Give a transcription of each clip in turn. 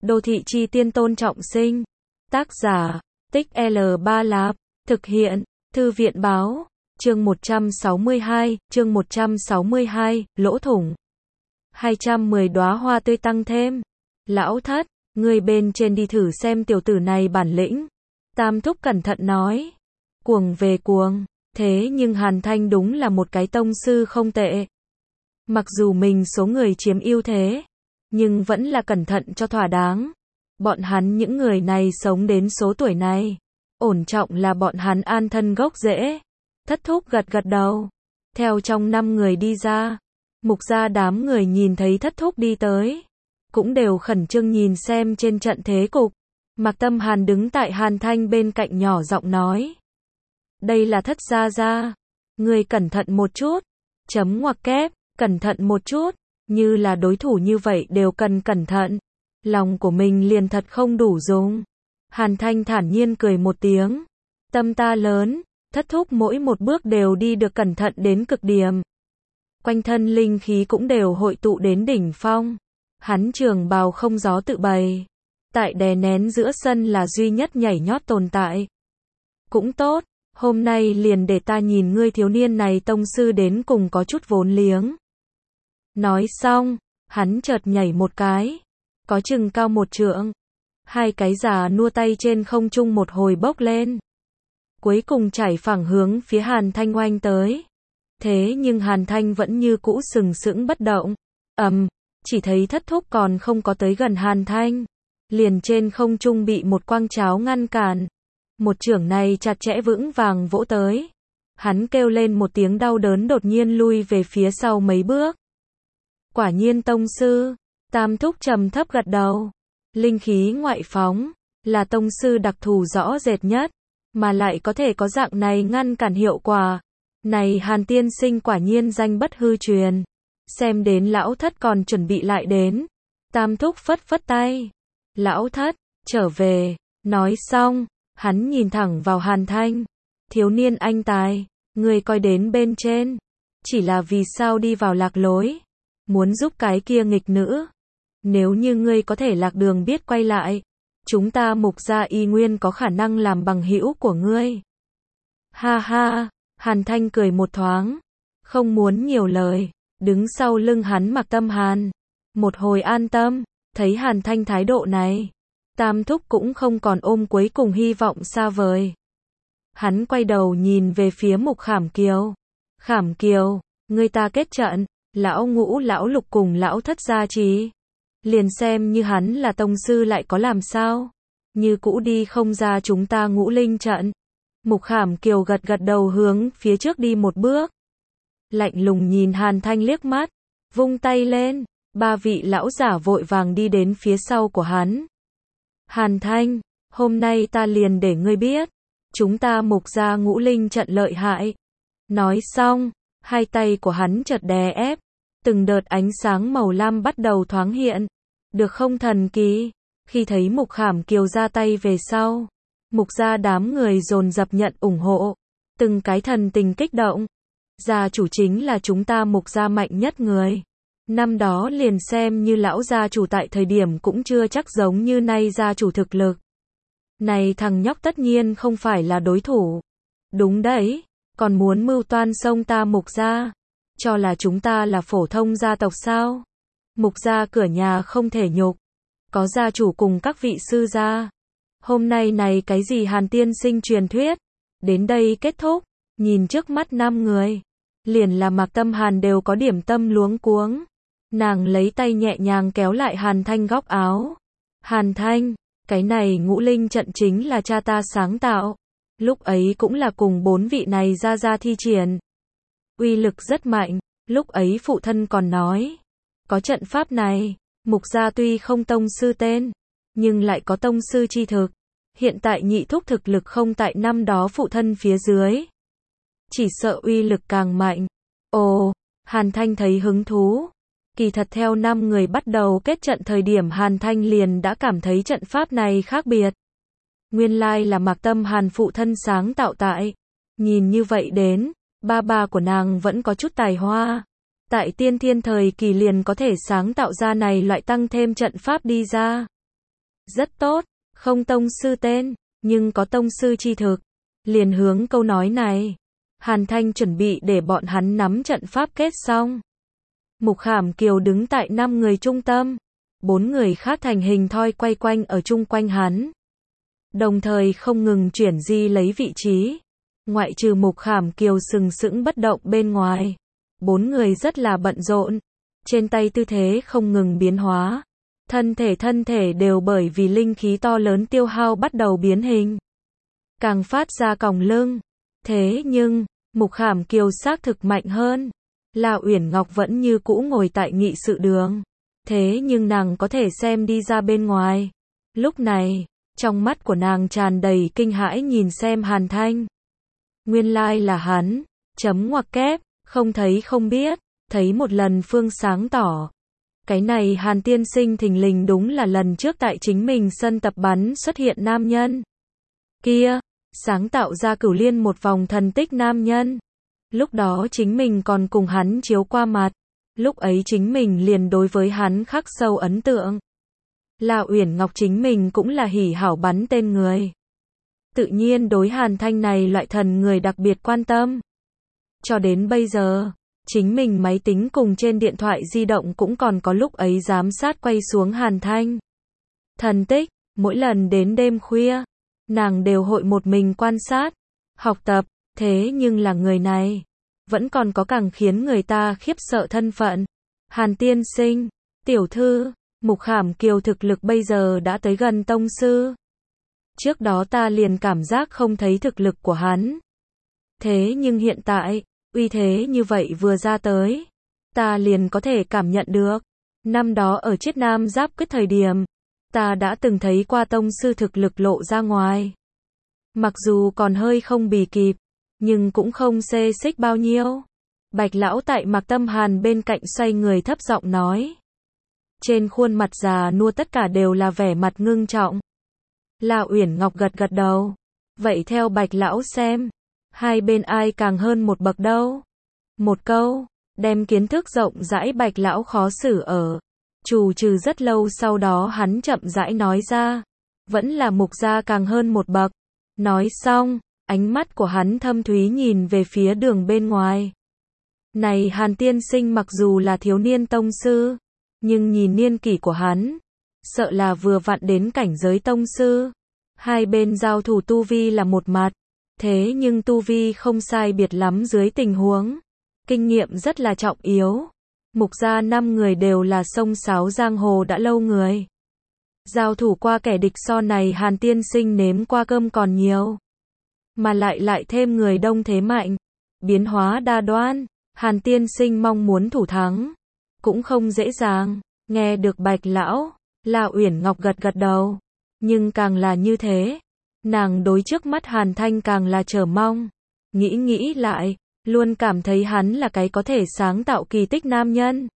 Đô thị chi tiên Tôn Trọng Sinh. Tác giả, Tích L3 Lạp. Thực hiện, Thư viện báo. Chương 162, lỗ thủng. 210 đóa hoa tươi tăng thêm. Lão thất, người bên trên đi thử xem tiểu tử này bản lĩnh. Tam thúc cẩn thận nói. Cuồng về cuồng, thế nhưng Hàn Thanh đúng là một cái tông sư không tệ. Mặc dù mình số người chiếm ưu thế, nhưng vẫn là cẩn thận cho thỏa đáng. Bọn hắn những người này sống đến số tuổi này, ổn trọng là bọn hắn an thân gốc rễ. Thất thúc gật gật đầu. Theo trong 5 người đi ra, Mục gia đám người nhìn thấy thất thúc đi tới, cũng đều khẩn trương nhìn xem trên trận thế cục. Mạc Tâm Hàn đứng tại Hàn Thanh bên cạnh nhỏ giọng nói. Đây là thất gia gia. Người cẩn thận một chút. Chấm ngoặc kép, cẩn thận một chút. Như là đối thủ như vậy đều cần cẩn thận. Lòng của mình liền thật không đủ dùng. Hàn Thanh thản nhiên cười một tiếng. Tâm ta lớn, thất thúc mỗi một bước đều đi được cẩn thận đến cực điểm. Quanh thân linh khí cũng đều hội tụ đến đỉnh phong. Hắn trường bào không gió tự bày. Tại đè nén giữa sân là duy nhất nhảy nhót tồn tại. Cũng tốt, hôm nay liền để ta nhìn ngươi thiếu niên này tông sư đến cùng có chút vốn liếng. Nói xong, hắn chợt nhảy một cái, có chừng cao 1 trượng. 2 cái già nua tay trên không trung một hồi bốc lên. Cuối cùng chảy phẳng hướng phía Hàn Thanh oanh tới. Thế nhưng Hàn Thanh vẫn như cũ sừng sững bất động. Chỉ thấy thất thúc còn không có tới gần Hàn Thanh. Liền trên không trung bị một quang cháo ngăn cản. Một chưởng này chặt chẽ vững vàng vỗ tới. Hắn kêu lên một tiếng đau đớn đột nhiên lui về phía sau mấy bước. Quả nhiên tông sư. Tam thúc trầm thấp gật đầu. Linh khí ngoại phóng, là tông sư đặc thù rõ rệt nhất, mà lại có thể có dạng này ngăn cản hiệu quả. Này Hàn tiên sinh quả nhiên danh bất hư truyền. Xem đến lão thất còn chuẩn bị lại đến. Tam thúc phất phất tay. Lão thất, trở về. Nói xong, hắn nhìn thẳng vào Hàn Thanh. Thiếu niên anh tài, người coi đến bên trên. Chỉ là vì sao đi vào lạc lối. Muốn giúp cái kia nghịch nữ. Nếu như ngươi có thể lạc đường biết quay lại, chúng ta Mục gia y nguyên có khả năng làm bằng hữu của ngươi. Ha ha, Hàn Thanh cười một thoáng, không muốn nhiều lời, đứng sau lưng hắn Mạc Tâm Hàn. Một hồi an tâm, thấy Hàn Thanh thái độ này, Tam thúc cũng không còn ôm cuối cùng hy vọng xa vời. Hắn quay đầu nhìn về phía Mục Khảm Kiều. Khảm Kiều, ngươi ta kết trận, lão ngũ lão lục cùng lão thất gia trì. Liền xem như hắn là tông sư lại có làm sao. Như cũ đi không ra chúng ta ngũ linh trận. Mục Khảm Kiều gật gật đầu hướng phía trước đi một bước. Lạnh lùng nhìn Hàn Thanh liếc mắt. Vung tay lên. 3 vị lão giả vội vàng đi đến phía sau của hắn. Hàn Thanh, hôm nay ta liền để ngươi biết. Chúng ta Mục gia ngũ linh trận lợi hại. Nói xong, 2 tay của hắn chợt đè ép. Từng đợt ánh sáng màu lam bắt đầu thoáng hiện. Được không thần kỳ? Khi thấy Mục Khảm Kiều ra tay về sau, Mục gia đám người dồn dập nhận ủng hộ. Từng cái thần tình kích động. Gia chủ chính là chúng ta Mục gia mạnh nhất người. Năm đó liền xem như lão gia chủ tại thời điểm cũng chưa chắc giống như nay gia chủ thực lực. Này thằng nhóc tất nhiên không phải là đối thủ. Đúng đấy, còn muốn mưu toan xông ta Mục gia. Cho là chúng ta là phổ thông gia tộc sao? Mục gia cửa nhà không thể nhục. Có gia chủ cùng các vị sư gia. Hôm nay này cái gì Hàn tiên sinh truyền thuyết. Đến đây kết thúc. Nhìn trước mắt 5 người. Liền là Mạc Tâm Hàn đều có điểm tâm luống cuống. Nàng lấy tay nhẹ nhàng kéo lại Hàn Thanh góc áo. Hàn Thanh, cái này ngũ linh trận chính là cha ta sáng tạo. Lúc ấy cũng là cùng 4 vị này ra thi triển. Uy lực rất mạnh, lúc ấy phụ thân còn nói. Có trận pháp này, Mục gia tuy không tông sư tên, nhưng lại có tông sư chi thực. Hiện tại nhị thúc thực lực không tại năm đó phụ thân phía dưới. Chỉ sợ uy lực càng mạnh. Ồ, Hàn Thanh thấy hứng thú. Kỳ thật theo 5 người bắt đầu kết trận thời điểm Hàn Thanh liền đã cảm thấy trận pháp này khác biệt. Nguyên lai là Mạc Tâm Hàn phụ thân sáng tạo tại. Nhìn như vậy đến, ba của nàng vẫn có chút tài hoa. Tại tiên thiên thời kỳ liền có thể sáng tạo ra này loại tăng thêm trận pháp đi ra. Rất tốt, không tông sư tên, nhưng có tông sư chi thực. Liền hướng câu nói này, Hàn Thanh chuẩn bị để bọn hắn nắm trận pháp kết xong. Mục Khảm Kiều đứng tại 5 người trung tâm, 4 người khác thành hình thoi quay quanh ở chung quanh hắn. Đồng thời không ngừng chuyển di lấy vị trí. Ngoại trừ Mục Khảm Kiều sừng sững bất động bên ngoài, 4 người rất là bận rộn, trên tay tư thế không ngừng biến hóa. Thân thể đều bởi vì linh khí to lớn tiêu hao bắt đầu biến hình. Càng phát ra còng lưng. Thế nhưng, Mục Khảm Kiều xác thực mạnh hơn. La Uyển Ngọc vẫn như cũ ngồi tại nghị sự đường. Thế nhưng nàng có thể xem đi ra bên ngoài. Lúc này, trong mắt của nàng tràn đầy kinh hãi nhìn xem Hàn Thanh. Nguyên lai là hắn, chấm ngoặc kép, không thấy không biết, thấy một lần phương sáng tỏ. Cái này Hàn tiên sinh thình lình đúng là lần trước tại chính mình sân tập bắn xuất hiện nam nhân. Kia, sáng tạo ra Cửu Liên một vòng thần tích nam nhân. Lúc đó chính mình còn cùng hắn chiếu qua mặt. Lúc ấy chính mình liền đối với hắn khắc sâu ấn tượng. La Uyển Ngọc chính mình cũng là hỉ hảo bắn tên người. Tự nhiên đối Hàn Thanh này loại thần người đặc biệt quan tâm. Cho đến bây giờ, chính mình máy tính cùng trên điện thoại di động cũng còn có lúc ấy giám sát quay xuống Hàn Thanh. Thần tích, mỗi lần đến đêm khuya, nàng đều hội một mình quan sát, học tập, thế nhưng là người này, vẫn còn có càng khiến người ta khiếp sợ thân phận. Hàn tiên sinh, tiểu thư, Mục Khảm Kiều thực lực bây giờ đã tới gần tông sư. Trước đó ta liền cảm giác không thấy thực lực của hắn. Thế nhưng hiện tại, uy thế như vậy vừa ra tới, ta liền có thể cảm nhận được. Năm đó ở Chiết Nam Giáp Quyết thời điểm, ta đã từng thấy qua tông sư thực lực lộ ra ngoài. Mặc dù còn hơi không bì kịp, nhưng cũng không xê xích bao nhiêu. Bạch lão tại Mạc Tâm Hàn bên cạnh xoay người thấp giọng nói. Trên khuôn mặt già nua tất cả đều là vẻ mặt ngưng trọng. La Uyển Ngọc gật gật đầu. Vậy theo Bạch lão xem, hai bên ai càng hơn một bậc đâu? Một câu, đem kiến thức rộng rãi Bạch lão khó xử ở. Trù trừ rất lâu sau đó hắn chậm rãi nói ra. Vẫn là Mục gia càng hơn một bậc. Nói xong, ánh mắt của hắn thâm thúy nhìn về phía đường bên ngoài. Này Hàn tiên sinh mặc dù là thiếu niên tông sư, nhưng nhìn niên kỷ của hắn, sợ là vừa vặn đến cảnh giới tông sư. Hai bên giao thủ tu vi là một mặt, thế nhưng tu vi không sai biệt lắm dưới tình huống. Kinh nghiệm rất là trọng yếu. Mục gia 5 người đều là sông sáo giang hồ đã lâu người. Giao thủ qua kẻ địch so này Hàn tiên sinh nếm qua cơm còn nhiều. Mà lại thêm người đông thế mạnh. Biến hóa đa đoan, Hàn tiên sinh mong muốn thủ thắng. Cũng không dễ dàng. Nghe được Bạch lão, La Uyển Ngọc gật gật đầu. Nhưng càng là như thế, nàng đối trước mắt Hàn Thanh càng là chờ mong. Nghĩ lại, luôn cảm thấy hắn là cái có thể sáng tạo kỳ tích nam nhân.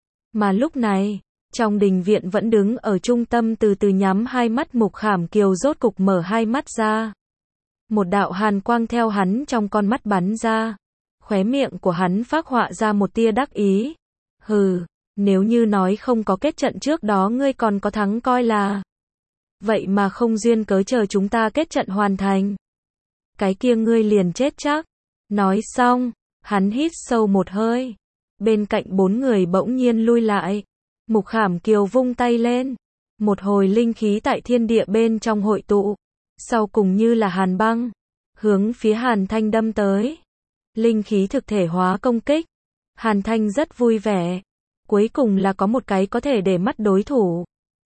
Mà lúc này, trong đình viện vẫn đứng ở trung tâm từ từ nhắm hai mắt Mục Khảm Kiều rốt cục mở hai mắt ra. Một đạo hàn quang theo hắn trong con mắt bắn ra. Khóe miệng của hắn phác họa ra một tia đắc ý. Hừ, nếu như nói không có kết trận trước đó ngươi còn có thắng coi là. Vậy mà không duyên cớ chờ chúng ta kết trận hoàn thành. Cái kia ngươi liền chết chắc. Nói xong, hắn hít sâu một hơi. Bên cạnh 4 người bỗng nhiên lui lại. Mục Khảm Kiều vung tay lên. Một hồi linh khí tại thiên địa bên trong hội tụ. Sau cùng như là hàn băng. Hướng phía Hàn Thanh đâm tới. Linh khí thực thể hóa công kích. Hàn Thanh rất vui vẻ. Cuối cùng là có một cái có thể để mắt đối thủ.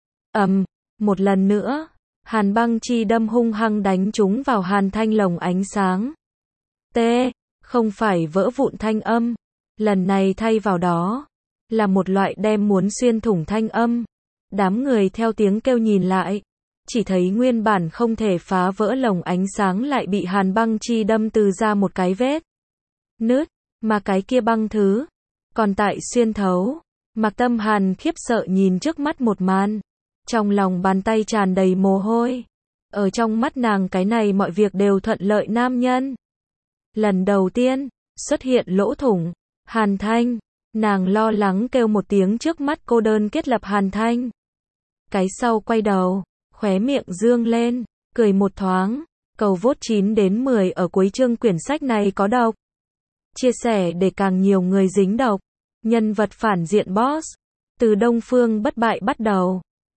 Một lần nữa, hàn băng chi đâm hung hăng đánh trúng vào Hàn Thanh lồng ánh sáng. Không phải vỡ vụn thanh âm. Lần này thay vào đó, là một loại đem muốn xuyên thủng thanh âm. Đám người theo tiếng kêu nhìn lại, chỉ thấy nguyên bản không thể phá vỡ lồng ánh sáng lại bị hàn băng chi đâm từ ra một cái vết nứt, mà cái kia băng thứ còn tại xuyên thấu. Mạc Tâm Hàn khiếp sợ nhìn trước mắt một màn, trong lòng bàn tay tràn đầy mồ hôi. Ở trong mắt nàng cái này mọi việc đều thuận lợi nam nhân. Lần đầu tiên xuất hiện lỗ thủng, Hàn Thanh, nàng lo lắng kêu một tiếng trước mắt cô đơn kết lập Hàn Thanh. Cái sau quay đầu, khóe miệng dương lên, cười một thoáng. Cầu vote 9 đến 10 ở cuối chương quyển sách này có độc. Chia sẻ để càng nhiều người dính độc. Nhân vật phản diện boss. Từ Đông Phương bất bại bắt đầu.